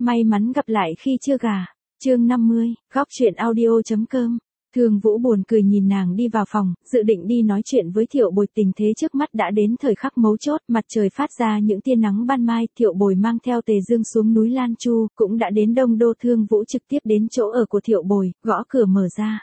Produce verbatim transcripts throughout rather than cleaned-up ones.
May mắn gặp lại khi chưa gả. Chương năm mươi, góc chuyện audio.com. Thương Vũ buồn cười nhìn nàng đi vào phòng, dự định đi nói chuyện với Thiệu Bồi. Tình thế trước mắt đã đến thời khắc mấu chốt, mặt trời phát ra những tia nắng ban mai. Thiệu Bồi mang theo Tề Dương xuống núi Lan Chu, cũng đã đến Đông Đô. Thương Vũ trực tiếp đến chỗ ở của Thiệu Bồi, gõ cửa mở ra.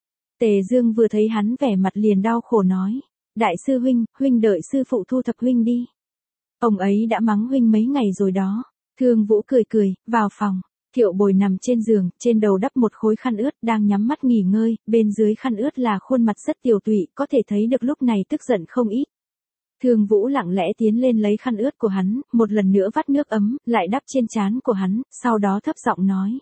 Tề Dương vừa thấy hắn vẻ mặt liền đau khổ nói: Đại sư huynh, huynh đợi sư phụ thu thập huynh đi. Ông ấy đã mắng huynh mấy ngày rồi đó. Thương Vũ cười cười, vào phòng. Thiệu Bồi nằm trên giường, trên đầu đắp một khối khăn ướt, đang nhắm mắt nghỉ ngơi, bên dưới khăn ướt là khuôn mặt rất tiều tụy, có thể thấy được lúc này tức giận không ít. Thương Vũ lặng lẽ tiến lên lấy khăn ướt của hắn, một lần nữa vắt nước ấm, lại đắp trên trán của hắn, sau đó thấp giọng nói: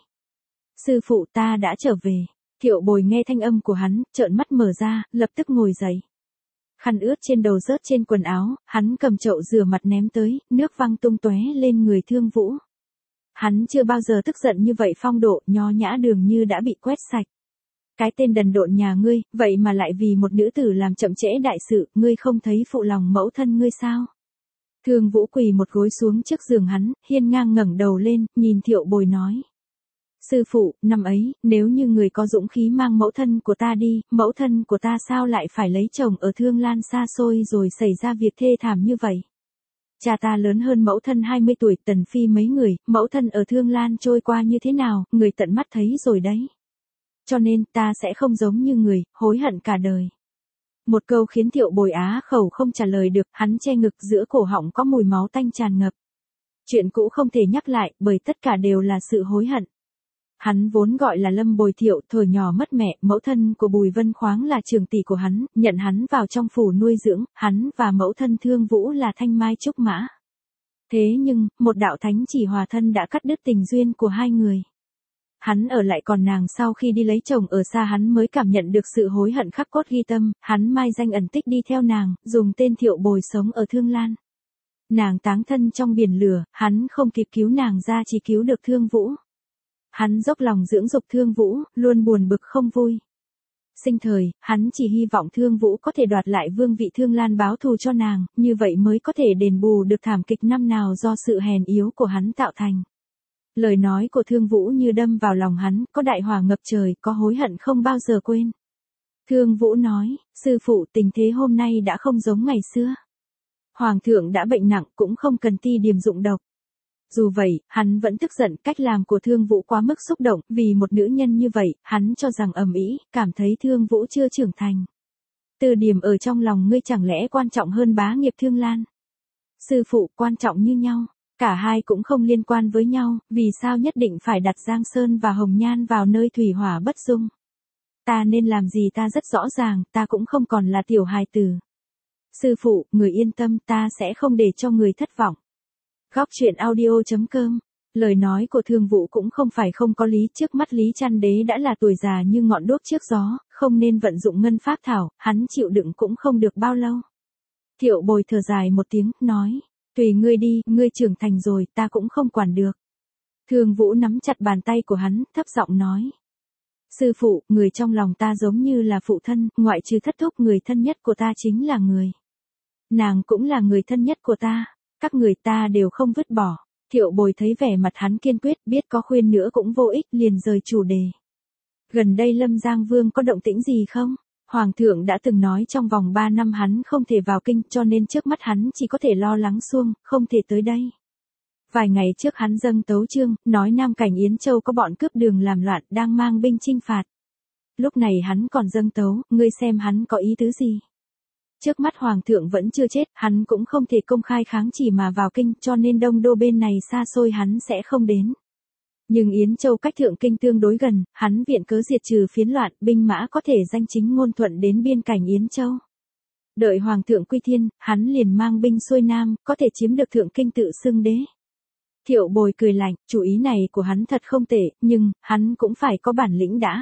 Sư phụ, ta đã trở về. Thiệu Bồi nghe thanh âm của hắn, trợn mắt mở ra, lập tức ngồi dậy. Khăn ướt trên đầu rớt trên quần áo, hắn cầm chậu rửa mặt ném tới, nước văng tung tóe lên người Thương Vũ. Hắn chưa bao giờ tức giận như vậy, phong độ, nho nhã dường như đã bị quét sạch. Cái tên đần độn nhà ngươi, vậy mà lại vì một nữ tử làm chậm trễ đại sự, ngươi không thấy phụ lòng mẫu thân ngươi sao? Thương Vũ quỳ một gối xuống trước giường hắn, hiên ngang ngẩng đầu lên, nhìn Thiệu Bồi nói: Sư phụ, năm ấy, nếu như người có dũng khí mang mẫu thân của ta đi, mẫu thân của ta sao lại phải lấy chồng ở Thương Lan xa xôi rồi xảy ra việc thê thảm như vậy? Cha ta lớn hơn mẫu thân hai mươi tuổi, tần phi mấy người, mẫu thân ở Thương Lan trôi qua như thế nào, người tận mắt thấy rồi đấy. Cho nên, ta sẽ không giống như người, hối hận cả đời. Một câu khiến Thiệu Bồi á khẩu không trả lời được, hắn che ngực, giữa cổ họng có mùi máu tanh tràn ngập. Chuyện cũ không thể nhắc lại, bởi tất cả đều là sự hối hận. Hắn vốn gọi là Lâm Bồi Thiệu, thời nhỏ mất mẹ, mẫu thân của Bùi Vân Khoáng là trường tỷ của hắn, nhận hắn vào trong phủ nuôi dưỡng, hắn và mẫu thân Thương Vũ là thanh mai trúc mã. Thế nhưng, một đạo thánh chỉ hòa thân đã cắt đứt tình duyên của hai người. Hắn ở lại còn nàng sau khi đi lấy chồng ở xa, hắn mới cảm nhận được sự hối hận khắc cốt ghi tâm, hắn mai danh ẩn tích đi theo nàng, dùng tên Thiệu Bồi sống ở Thương Lan. Nàng táng thân trong biển lửa, hắn không kịp cứu nàng ra, chỉ cứu được Thương Vũ. Hắn dốc lòng dưỡng dục Thương Vũ, luôn buồn bực không vui. Sinh thời, hắn chỉ hy vọng Thương Vũ có thể đoạt lại vương vị Thương Lan, báo thù cho nàng, như vậy mới có thể đền bù được thảm kịch năm nào do sự hèn yếu của hắn tạo thành. Lời nói của Thương Vũ như đâm vào lòng hắn, có đại hỏa ngập trời, có hối hận không bao giờ quên. Thương Vũ nói: Sư phụ, tình thế hôm nay đã không giống ngày xưa. Hoàng thượng đã bệnh nặng, cũng không cần ti điềm dụng độc. Dù vậy, hắn vẫn tức giận, cách làm của Thương Vũ quá mức xúc động, vì một nữ nhân như vậy, hắn cho rằng ầm ĩ, cảm thấy Thương Vũ chưa trưởng thành. Từ điểm ở trong lòng ngươi chẳng lẽ quan trọng hơn bá nghiệp Thương Lan? Sư phụ, quan trọng như nhau, cả hai cũng không liên quan với nhau, vì sao nhất định phải đặt Giang Sơn và Hồng Nhan vào nơi thủy hỏa bất dung? Ta nên làm gì ta rất rõ ràng, ta cũng không còn là tiểu hài tử. Sư phụ, người yên tâm, ta sẽ không để cho người thất vọng. Góc chuyện audio.com. Lời nói của Thương Vũ cũng không phải không có lý, trước mắt Lý Trăn Đế đã là tuổi già như ngọn đuốc trước gió, không nên vận dụng ngân pháp thảo, hắn chịu đựng cũng không được bao lâu. Thiệu Bồi thở dài một tiếng, nói: Tùy ngươi đi, ngươi trưởng thành rồi, ta cũng không quản được. Thương Vũ nắm chặt bàn tay của hắn, thấp giọng nói: Sư phụ, người trong lòng ta giống như là phụ thân, ngoại trừ thất thúc, người thân nhất của ta chính là người. Nàng cũng là người thân nhất của ta. Các người ta đều không vứt bỏ. Thiệu Bồi thấy vẻ mặt hắn kiên quyết, biết có khuyên nữa cũng vô ích, liền rời chủ đề. Gần đây Lâm Giang Vương có động tĩnh gì không? Hoàng thượng đã từng nói trong vòng ba năm hắn không thể vào kinh, cho nên trước mắt hắn chỉ có thể lo lắng xuông, không thể tới đây. Vài ngày trước hắn dâng tấu chương, nói Nam Cảnh Yến Châu có bọn cướp đường làm loạn, đang mang binh chinh phạt. Lúc này hắn còn dâng tấu, ngươi xem hắn có ý tứ gì? Trước mắt Hoàng thượng vẫn chưa chết, hắn cũng không thể công khai kháng chỉ mà vào kinh, cho nên Đông Đô bên này xa xôi hắn sẽ không đến. Nhưng Yến Châu cách Thượng Kinh tương đối gần, hắn viện cớ diệt trừ phiến loạn, binh mã có thể danh chính ngôn thuận đến biên cảnh Yến Châu. Đợi Hoàng thượng quy thiên, hắn liền mang binh xuôi Nam, có thể chiếm được Thượng Kinh tự xưng đế. Thiệu Bồi cười lạnh, chủ ý này của hắn thật không tệ, nhưng, hắn cũng phải có bản lĩnh đã.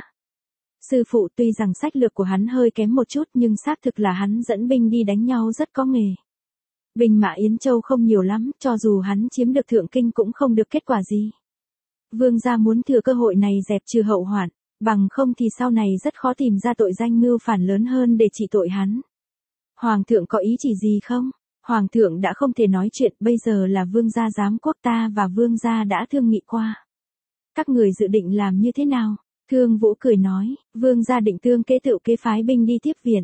Sư phụ, tuy rằng sách lược của hắn hơi kém một chút nhưng xác thực là hắn dẫn binh đi đánh nhau rất có nghề. Binh mã Yến Châu không nhiều lắm, cho dù hắn chiếm được Thượng Kinh cũng không được kết quả gì. Vương gia muốn thừa cơ hội này dẹp trừ hậu hoạn, bằng không thì sau này rất khó tìm ra tội danh mưu phản lớn hơn để trị tội hắn. Hoàng thượng có ý chỉ gì không? Hoàng thượng đã không thể nói chuyện, bây giờ là vương gia giám quốc, ta và vương gia đã thương nghị qua. Các người dự định làm như thế nào? Thương Vũ cười nói, vương gia định tương kế tự kế phái binh đi tiếp viện.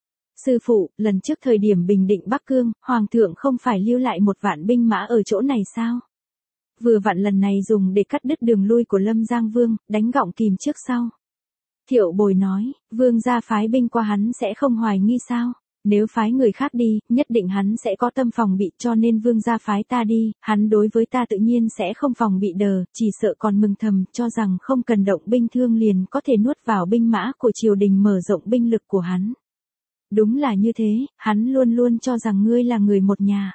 Sư phụ, lần trước thời điểm bình định Bắc Cương, Hoàng thượng không phải lưu lại một vạn binh mã ở chỗ này sao? Vừa vặn lần này dùng để cắt đứt đường lui của Lâm Giang Vương, đánh gọng kìm trước sau. Thiệu Bồi nói, vương gia phái binh qua hắn sẽ không hoài nghi sao? Nếu phái người khác đi, nhất định hắn sẽ có tâm phòng bị, cho nên vương gia phái ta đi, hắn đối với ta tự nhiên sẽ không phòng bị đờ, chỉ sợ còn mừng thầm, cho rằng không cần động binh thương liền có thể nuốt vào binh mã của triều đình mở rộng binh lực của hắn. Đúng là như thế, hắn luôn luôn cho rằng ngươi là người một nhà.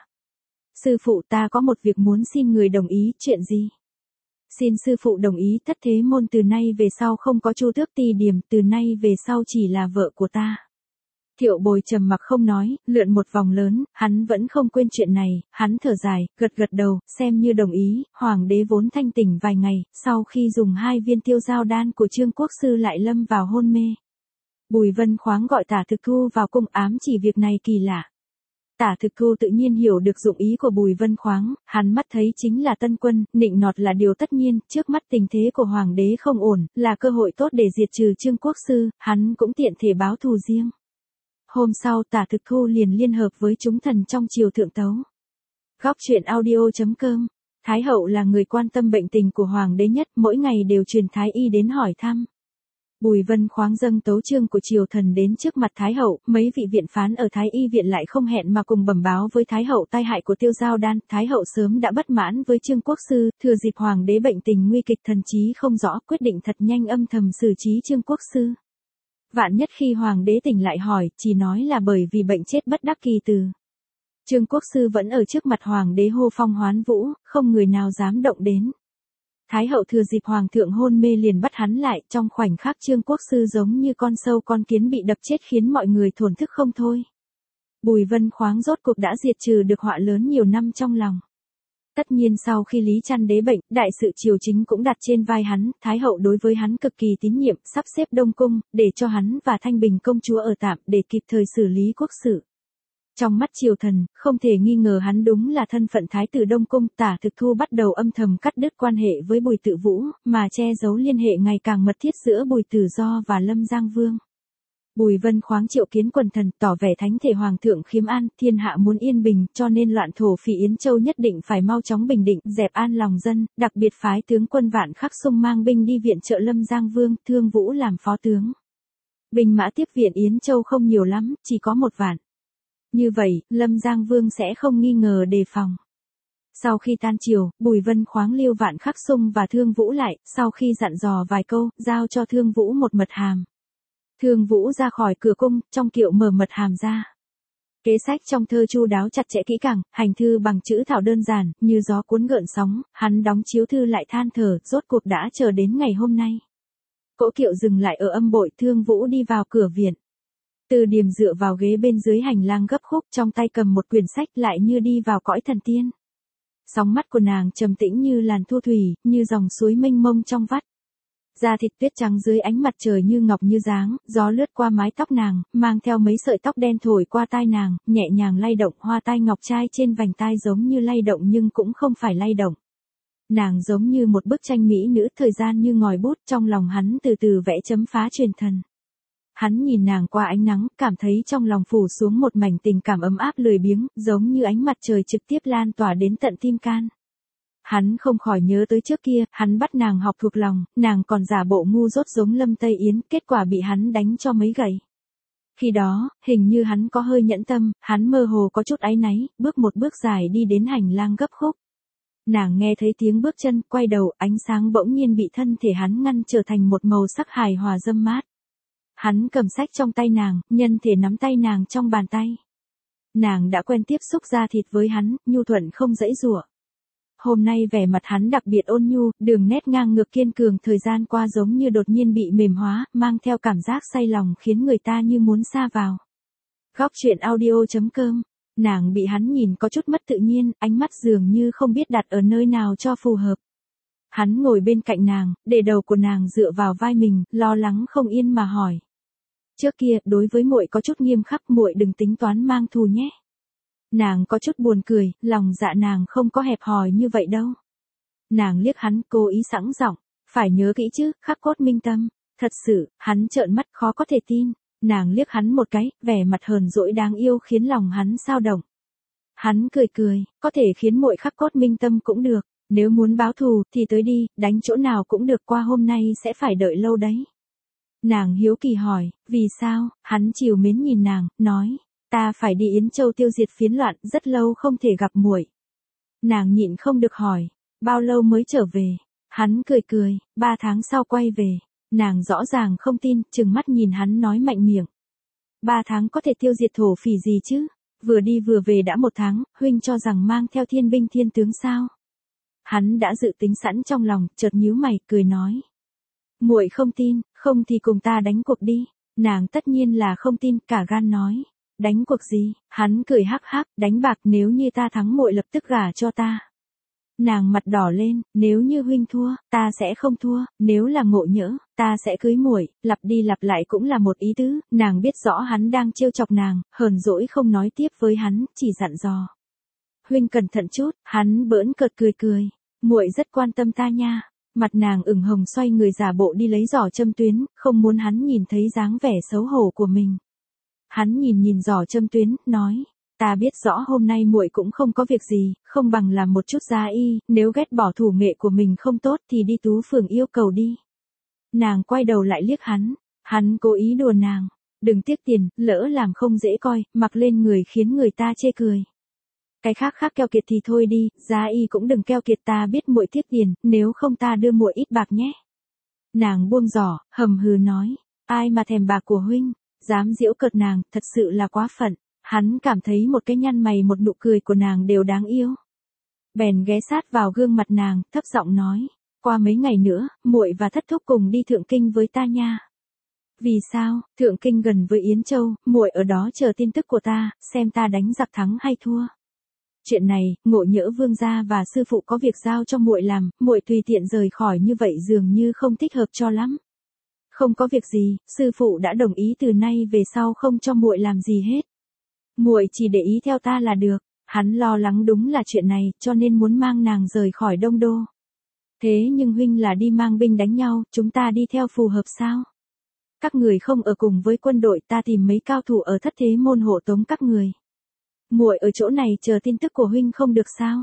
Sư phụ, ta có một việc muốn xin người đồng ý. Chuyện gì? Xin sư phụ đồng ý Thất Thế Môn từ nay về sau không có Chu Tước Ti Điểm, từ nay về sau chỉ là vợ của ta. Thiệu Bồi trầm mặc không nói, lượn một vòng lớn, hắn vẫn không quên chuyện này, hắn thở dài, gật gật đầu, xem như đồng ý. Hoàng đế vốn thanh tỉnh vài ngày, sau khi dùng hai viên tiêu giao đan của Trương Quốc Sư lại lâm vào hôn mê. Bùi Vân Khoáng gọi Tả Thực Thu vào cung ám chỉ việc này kỳ lạ. Tả Thực Thu tự nhiên hiểu được dụng ý của Bùi Vân Khoáng, hắn mắt thấy chính là tân quân, nịnh nọt là điều tất nhiên, trước mắt tình thế của Hoàng đế không ổn, là cơ hội tốt để diệt trừ Trương Quốc Sư, hắn cũng tiện thể báo thù riêng. Hôm sau Tả Thực Thu liền liên hợp với chúng thần trong triều thượng tấu. Góc truyện audio chấm com. Thái hậu là người quan tâm bệnh tình của Hoàng đế nhất, mỗi ngày đều truyền thái y đến hỏi thăm. Bùi Vân Khoáng dâng tấu chương của triều thần đến trước mặt Thái hậu, mấy vị viện phán ở Thái y viện lại không hẹn mà cùng bẩm báo với Thái hậu tai hại của tiêu giao đan. Thái hậu sớm đã bất mãn với Trương Quốc Sư, thừa dịp Hoàng đế bệnh tình nguy kịch thần trí không rõ, quyết định thật nhanh âm thầm xử trí Trương Quốc Sư. Vạn nhất khi Hoàng đế tỉnh lại hỏi, chỉ nói là bởi vì bệnh chết bất đắc kỳ từ. Trương Quốc Sư vẫn ở trước mặt Hoàng đế hô phong hoán vũ, không người nào dám động đến. Thái hậu thừa dịp Hoàng thượng hôn mê liền bắt hắn lại, trong khoảnh khắc Trương Quốc Sư giống như con sâu con kiến bị đập chết khiến mọi người thổn thức không thôi. Bùi Vân Khoáng rốt cuộc đã diệt trừ được họa lớn nhiều năm trong lòng. Tất nhiên sau khi Lý Trăn đế bệnh, đại sự triều chính cũng đặt trên vai hắn, Thái hậu đối với hắn cực kỳ tín nhiệm, sắp xếp Đông Cung, để cho hắn và Thanh Bình công chúa ở tạm, để kịp thời xử lý quốc sự. Trong mắt triều thần, không thể nghi ngờ hắn đúng là thân phận Thái tử Đông Cung. Tả Thực Thu bắt đầu âm thầm cắt đứt quan hệ với Bùi Tự Vũ, mà che giấu liên hệ ngày càng mật thiết giữa Bùi Tử Do và Lâm Giang Vương. Bùi Vân Khoáng triệu kiến quần thần, tỏ vẻ thánh thể Hoàng thượng khiêm an, thiên hạ muốn yên bình, cho nên loạn thổ phỉ Yến Châu nhất định phải mau chóng bình định, dẹp an lòng dân, đặc biệt phái tướng quân Vạn Khắc Sung mang binh đi viện trợ Lâm Giang Vương, Thương Vũ làm phó tướng. Binh mã tiếp viện Yến Châu không nhiều lắm, chỉ có một vạn. Như vậy, Lâm Giang Vương sẽ không nghi ngờ đề phòng. Sau khi tan triều, Bùi Vân Khoáng lưu Vạn Khắc Sung và Thương Vũ lại, sau khi dặn dò vài câu, giao cho Thương Vũ một mật hàm. Thương Vũ ra khỏi cửa cung, trong kiệu mở mật hàm ra. Kế sách trong thơ chu đáo chặt chẽ kỹ càng, hành thư bằng chữ thảo đơn giản, như gió cuốn gợn sóng, hắn đóng chiếu thư lại than thở, rốt cuộc đã chờ đến ngày hôm nay. Cỗ kiệu dừng lại ở âm bội, Thương Vũ đi vào cửa viện. Từ Điềm dựa vào ghế bên dưới hành lang gấp khúc, trong tay cầm một quyển sách, lại như đi vào cõi thần tiên. Sóng mắt của nàng trầm tĩnh như làn thu thủy, như dòng suối mênh mông trong vắt. Da thịt tuyết trắng dưới ánh mặt trời như ngọc như dáng, gió lướt qua mái tóc nàng, mang theo mấy sợi tóc đen thổi qua tai nàng, nhẹ nhàng lay động, hoa tai ngọc trai trên vành tai giống như lay động nhưng cũng không phải lay động. Nàng giống như một bức tranh mỹ nữ, thời gian như ngòi bút, trong lòng hắn từ từ vẽ chấm phá truyền thần. Hắn nhìn nàng qua ánh nắng, cảm thấy trong lòng phủ xuống một mảnh tình cảm ấm áp lười biếng, giống như ánh mặt trời trực tiếp lan tỏa đến tận tim can. Hắn không khỏi nhớ tới trước kia, hắn bắt nàng học thuộc lòng, nàng còn giả bộ ngu dốt giống Lâm Tây Yến, kết quả bị hắn đánh cho mấy gậy. Khi đó, hình như hắn có hơi nhẫn tâm, hắn mơ hồ có chút áy náy, bước một bước dài đi đến hành lang gấp khúc. Nàng nghe thấy tiếng bước chân, quay đầu, ánh sáng bỗng nhiên bị thân thể hắn ngăn trở thành một màu sắc hài hòa râm mát. Hắn cầm sách trong tay nàng, nhân thể nắm tay nàng trong bàn tay. Nàng đã quen tiếp xúc da thịt với hắn, nhu thuận không dãy giụa. Hôm nay vẻ mặt hắn đặc biệt ôn nhu, đường nét ngang ngược kiên cường, thời gian qua giống như đột nhiên bị mềm hóa, mang theo cảm giác say lòng khiến người ta như muốn sa vào. Góc truyện audio chấm com. Nàng bị hắn nhìn có chút mất tự nhiên, ánh mắt dường như không biết đặt ở nơi nào cho phù hợp. Hắn ngồi bên cạnh nàng, để đầu của nàng dựa vào vai mình, lo lắng không yên mà hỏi. Trước kia, đối với muội có chút nghiêm khắc, muội đừng tính toán mang thù nhé. Nàng có chút buồn cười, lòng dạ nàng không có hẹp hòi như vậy đâu. Nàng liếc hắn, cố ý sẵn giọng, Phải nhớ kỹ chứ, khắc cốt minh tâm. Thật sự, hắn trợn mắt khó có thể tin. Nàng liếc hắn một cái, vẻ mặt hờn dỗi đáng yêu khiến lòng hắn xao động. Hắn cười cười, có thể khiến muội khắc cốt minh tâm cũng được. Nếu muốn báo thù thì tới đi, đánh chỗ nào cũng được, qua hôm nay sẽ phải đợi lâu đấy. Nàng hiếu kỳ hỏi, vì sao? Hắn trìu mến nhìn nàng, nói, ta phải đi Yến Châu tiêu diệt phiến loạn, rất lâu không thể gặp muội. Nàng nhịn không được hỏi, bao lâu mới trở về? Hắn cười cười, ba tháng sau quay về. Nàng rõ ràng không tin, trừng mắt nhìn hắn nói mạnh miệng. Ba tháng có thể tiêu diệt thổ phỉ gì chứ? Vừa đi vừa về đã một tháng, huynh cho rằng mang theo thiên binh thiên tướng sao? Hắn đã dự tính sẵn trong lòng, chợt nhíu mày, cười nói. Muội không tin, không thì cùng ta đánh cuộc đi. Nàng tất nhiên là không tin, cả gan nói. Đánh cuộc gì? Hắn cười hắc hắc, đánh bạc, nếu như ta thắng muội lập tức gả cho ta. Nàng mặt đỏ lên, nếu như huynh thua, ta sẽ không thua, nếu là Ngộ Nhỡ, ta sẽ cưới muội, lặp đi lặp lại cũng là một ý tứ, nàng biết rõ hắn đang trêu chọc nàng, hờn dỗi không nói tiếp với hắn, chỉ dặn dò. Huynh cẩn thận chút, hắn bỡn cợt cười cười, muội rất quan tâm ta nha. Mặt nàng ửng hồng xoay người giả bộ đi lấy giỏ châm tuyến, không muốn hắn nhìn thấy dáng vẻ xấu hổ của mình. Hắn nhìn nhìn giỏ châm tuyến, nói. Ta biết rõ hôm nay muội cũng không có việc gì, không bằng làm một chút giá y, nếu ghét bỏ thủ nghệ của mình không tốt thì đi Tú Phường yêu cầu đi. Nàng quay đầu lại liếc hắn, hắn cố ý đùa nàng, đừng tiếc tiền, lỡ làm không dễ coi, mặc lên người khiến người ta chê cười. Cái khác khác keo kiệt thì thôi đi, giá y cũng đừng keo kiệt, ta biết muội tiếc tiền, nếu không ta đưa muội ít bạc nhé. Nàng buông giỏ, hầm hừ nói, ai mà thèm bạc của huynh, dám giễu cợt nàng, thật sự là quá phận. Hắn cảm thấy một cái nhăn mày một nụ cười của nàng đều đáng yêu. Bèn ghé sát vào gương mặt nàng, thấp giọng nói, qua mấy ngày nữa, muội và thất thúc cùng đi Thượng Kinh với ta nha. Vì sao? Thượng Kinh gần với Yến Châu, muội ở đó chờ tin tức của ta, xem ta đánh giặc thắng hay thua. Chuyện này, Ngộ Nhỡ vương gia và sư phụ có việc giao cho muội làm, muội tùy tiện rời khỏi như vậy dường như không thích hợp cho lắm. Không có việc gì, sư phụ đã đồng ý từ nay về sau không cho muội làm gì hết. Muội chỉ để ý theo ta là được. Hắn lo lắng đúng là chuyện này, cho nên muốn mang nàng rời khỏi Đông Đô. Thế nhưng huynh là đi mang binh đánh nhau, chúng ta đi theo phù hợp sao? Các người không ở cùng với quân đội, ta tìm mấy cao thủ ở Thất Thế Môn hộ tống các người. Muội ở chỗ này chờ tin tức của huynh không được sao?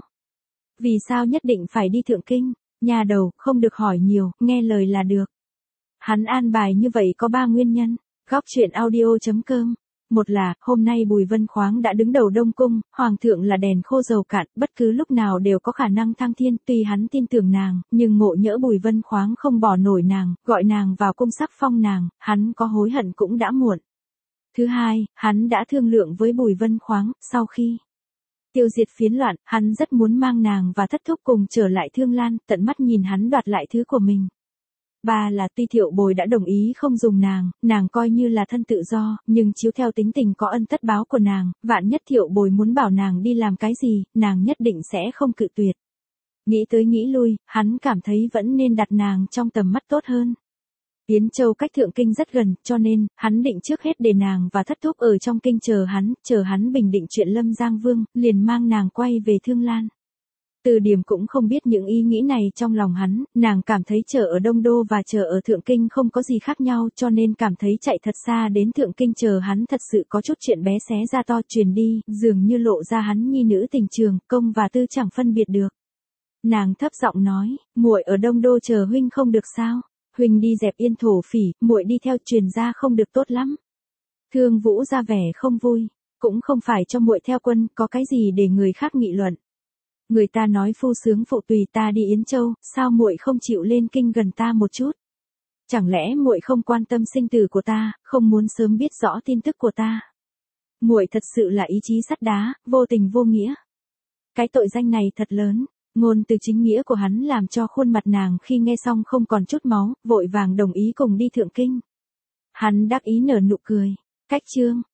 Vì sao nhất định phải đi Thượng Kinh? Nhà đầu, không được hỏi nhiều, nghe lời là được. Hắn an bài như vậy có ba nguyên nhân. Góc truyện audio chấm com. Một là, hôm nay Bùi Vân Khoáng đã đứng đầu Đông Cung, Hoàng thượng là đèn khô dầu cạn, bất cứ lúc nào đều có khả năng thăng thiên, tuy hắn tin tưởng nàng, nhưng Ngộ Nhỡ Bùi Vân Khoáng không bỏ nổi nàng, gọi nàng vào cung sắc phong nàng, hắn có hối hận cũng đã muộn. Thứ hai, hắn đã thương lượng với Bùi Vân Khoáng, sau khi tiêu diệt phiến loạn, hắn rất muốn mang nàng và thất thúc cùng trở lại Thương Lan, tận mắt nhìn hắn đoạt lại thứ của mình. Ba là tuy Thiệu Bồi đã đồng ý không dùng nàng, nàng coi như là thân tự do, nhưng chiếu theo tính tình có ân tất báo của nàng, vạn nhất Thiệu Bồi muốn bảo nàng đi làm cái gì, nàng nhất định sẽ không cự tuyệt. Nghĩ tới nghĩ lui, hắn cảm thấy vẫn nên đặt nàng trong tầm mắt tốt hơn. Yến Châu cách Thượng Kinh rất gần, cho nên, hắn định trước hết để nàng và thất thúc ở trong kinh chờ hắn, chờ hắn bình định chuyện Lâm Giang Vương, liền mang nàng quay về Thương Lan. Từ Điểm cũng không biết những ý nghĩ này trong lòng hắn, nàng cảm thấy chờ ở Đông Đô và chờ ở Thượng Kinh không có gì khác nhau, cho nên cảm thấy chạy thật xa đến Thượng Kinh chờ hắn thật sự có chút chuyện bé xé ra to truyền đi, dường như lộ ra hắn nhi nữ tình trường, công và tư chẳng phân biệt được. Nàng thấp giọng nói, muội ở Đông Đô chờ huynh không được sao? Huynh đi dẹp yên thổ phỉ, muội đi theo truyền ra không được tốt lắm. Thương Vũ ra vẻ không vui, cũng không phải cho muội theo quân, có cái gì để người khác nghị luận. Người ta nói phu sướng phụ tùy, ta đi Yến Châu, sao muội không chịu lên kinh gần ta một chút? Chẳng lẽ muội không quan tâm sinh tử của ta, không muốn sớm biết rõ tin tức của ta? Muội thật sự là ý chí sắt đá, vô tình vô nghĩa. Cái tội danh này thật lớn. Ngôn từ chính nghĩa của hắn làm cho khuôn mặt nàng khi nghe xong không còn chút máu, vội vàng đồng ý cùng đi Thượng Kinh. Hắn đắc ý nở nụ cười. Cách chương